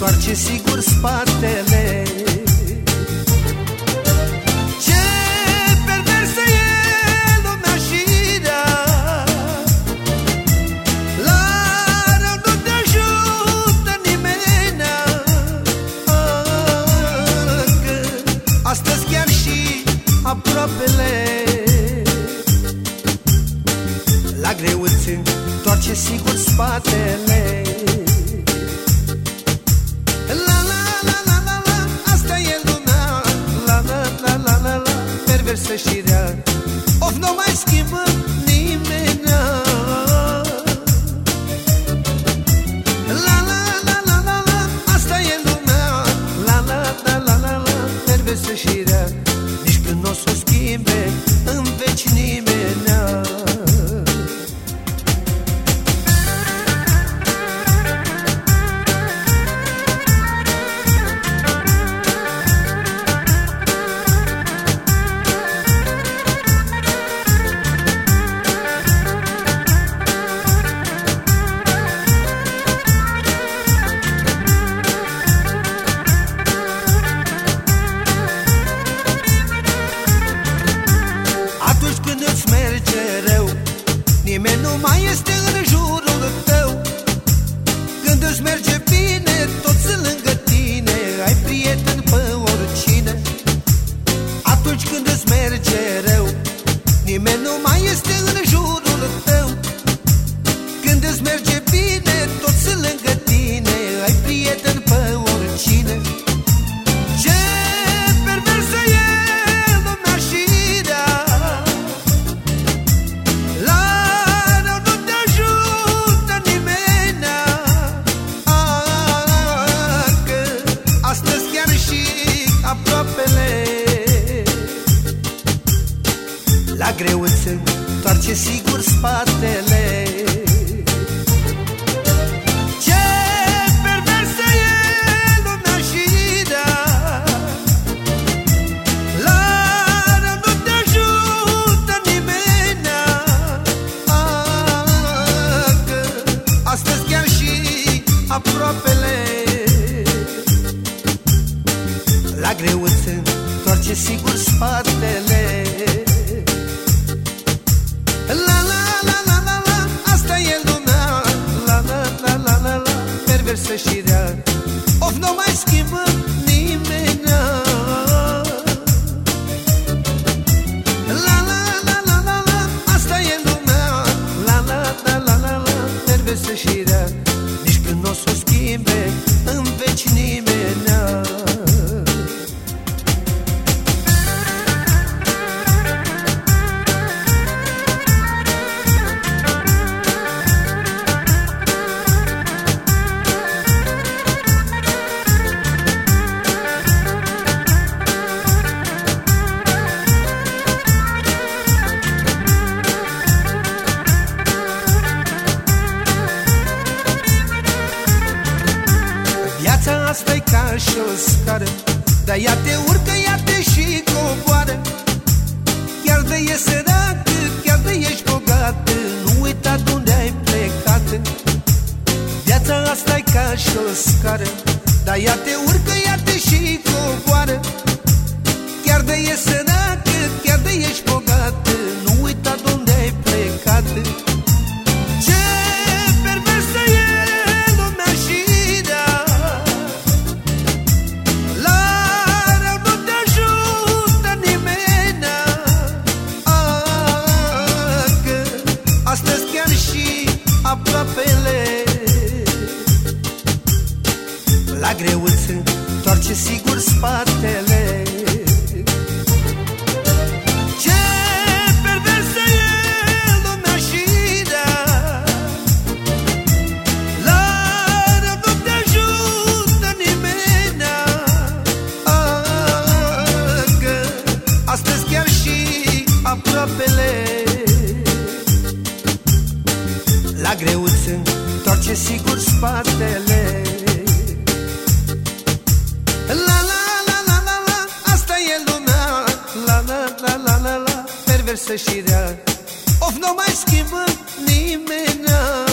întoarce sigur spatele. Ce perversă e lumea și rea, la rău nu te ajută nimenea. Că astăzi chiar și aproapele la greu îți întoarce sigur spatele. La la la la la la, asta e lumea. La la la la la la, perversă și rea. Of, nu mai schimbă nimenea. La la la la la la, asta e lumea. La la la la la la, perversă și rea. Nici când n-o s-o schimbe în veci nimenea. Nimeni nu mai este în jurul tău. Când îți merge bine, toți sunt lângă tine. Ai prieten pe oricine. Atunci când îți merge rău, nimeni nu mai este în jurul tău. Când îți merge bine, toți sunt lângă tine. Ai prieten pe oricine. Ce perversă e lumea și rea, la la greu îți întoarce sigur spatele. Ce perversă e lumea și rea, la rău nu te ajută nimenea. Că astăzi chiar și aproapele la greu îți întoarce sigur spatele. La la la la la la, asta e lumea. La la la la la la, perversă și rea. Of, nu mai schimbă nimenea. La la la la la la, asta e lumea. La la la la la la, perversă și rea. Nici când n-o s-o schimbe în veci nimenea. Viața asta-i ca și o scară, dar ea te urcă, ea te și coboară. Chiar de e săracă, chiar de ești bogată, nu uita de-unde ai plecat. Viața asta-i ca și o scară, dar ea te urcă, ea te și coboară. Chiar de e săracă, chiar de ești bogată, nu uita de-unde ai plecat. Ce perversă e lumea și rea, la rău nu te ajută nimenea. Că astăzi chiar și aproapele la greu îți întoarce sigur spatele. Ce perversă e lumea și rea, la rău nu te ajută nimenea. Că astăzi chiar și aproapele la greu îți întoarce sigur spatele. La la la la la la, asta e lumea. La la la la la la, perversă și rea. Of, nu mai schimbă nimenea.